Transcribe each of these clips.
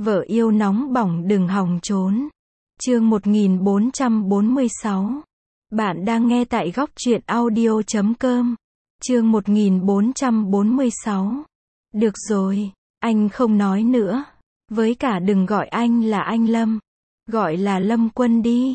Vợ yêu nóng bỏng đừng hòng trốn. Chương 1446. Bạn đang nghe tại góc truyện audio.com. Chương 1446. Được rồi, anh không nói nữa. Với cả đừng gọi anh là anh Lâm. Gọi là Lâm Quân đi.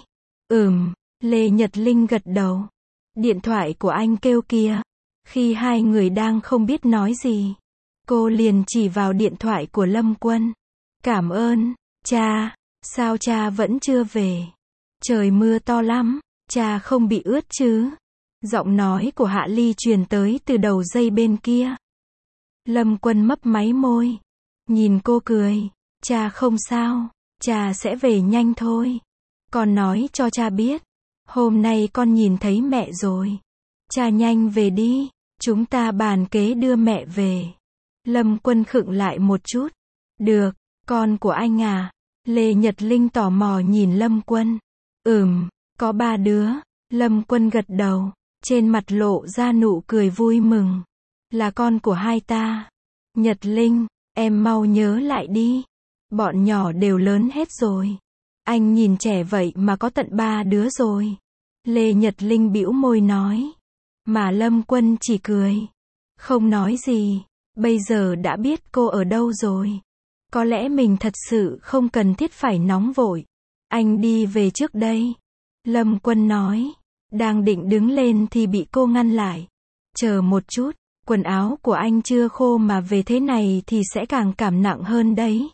Lê Nhật Linh gật đầu. Điện thoại của anh kêu kìa. Khi hai người đang không biết nói gì, cô liền chỉ vào điện thoại của Lâm Quân. Cảm ơn, cha. Sao cha vẫn chưa về? Trời mưa to lắm, cha không bị ướt chứ? Giọng nói của Hạ Ly truyền tới từ đầu dây bên kia. Lâm Quân mấp máy môi, nhìn cô cười. Cha không sao, cha sẽ về nhanh thôi. Con nói cho cha biết, hôm nay con nhìn thấy mẹ rồi. Cha nhanh về đi, chúng ta bàn kế đưa mẹ về. Lâm Quân khựng lại một chút. Được, con của anh à? Lê Nhật Linh tò mò nhìn Lâm Quân. Có 3 đứa. Lâm Quân gật đầu, trên mặt lộ ra nụ cười vui mừng. Là con của hai ta. Nhật Linh, em mau nhớ lại đi. Bọn nhỏ đều lớn hết rồi. Anh nhìn trẻ vậy mà có tận 3 đứa rồi. Lê Nhật Linh bĩu môi nói. Mà Lâm Quân chỉ cười, không nói gì. Bây giờ đã biết cô ở đâu rồi. Có lẽ mình thật sự không cần thiết phải nóng vội. Anh đi về trước đây. Lâm Quân nói. Đang định đứng lên thì bị cô ngăn lại. Chờ một chút, quần áo của anh chưa khô mà về thế này thì sẽ càng cảm nặng hơn đấy.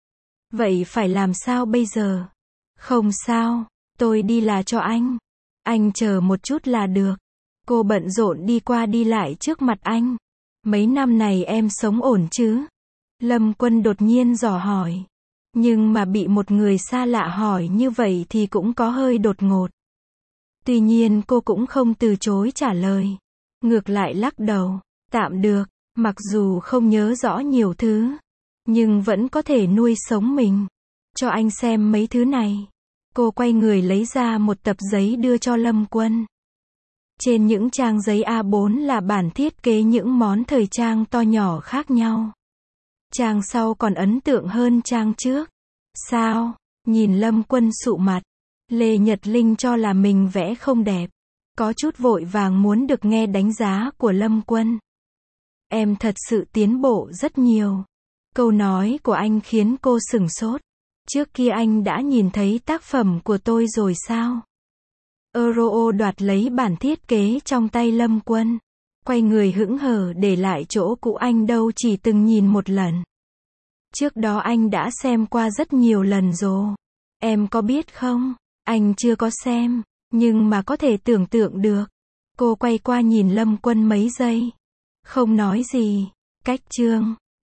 Vậy phải làm sao bây giờ? Không sao, tôi đi là cho anh. Anh chờ một chút là được. Cô bận rộn đi qua đi lại trước mặt anh. Mấy năm này em sống ổn chứ? Lâm Quân đột nhiên dò hỏi. Nhưng mà bị một người xa lạ hỏi như vậy thì cũng có hơi đột ngột. Tuy nhiên cô cũng không từ chối trả lời. Ngược lại lắc đầu. Tạm được, mặc dù không nhớ rõ nhiều thứ, nhưng vẫn có thể nuôi sống mình. Cho anh xem mấy thứ này. Cô quay người lấy ra một tập giấy đưa cho Lâm Quân. Trên những trang giấy A4 là bản thiết kế những món thời trang to nhỏ khác nhau. Trang sau còn ấn tượng hơn trang trước. Sao? Nhìn Lâm Quân sụ mặt. Lê Nhật Linh cho là mình vẽ không đẹp. Có chút vội vàng muốn được nghe đánh giá của Lâm Quân. Em thật sự tiến bộ rất nhiều. Câu nói của anh khiến cô sửng sốt. Trước kia anh đã nhìn thấy tác phẩm của tôi rồi sao? Euro đoạt lấy bản thiết kế trong tay Lâm Quân. Quay người hững hờ để lại chỗ cũ, anh đâu chỉ từng nhìn một lần. Trước đó anh đã xem qua rất nhiều lần rồi. Em có biết không? Anh chưa có xem, nhưng mà có thể tưởng tượng được. Cô quay qua nhìn Lâm Quân mấy giây. Không nói gì. Cách chương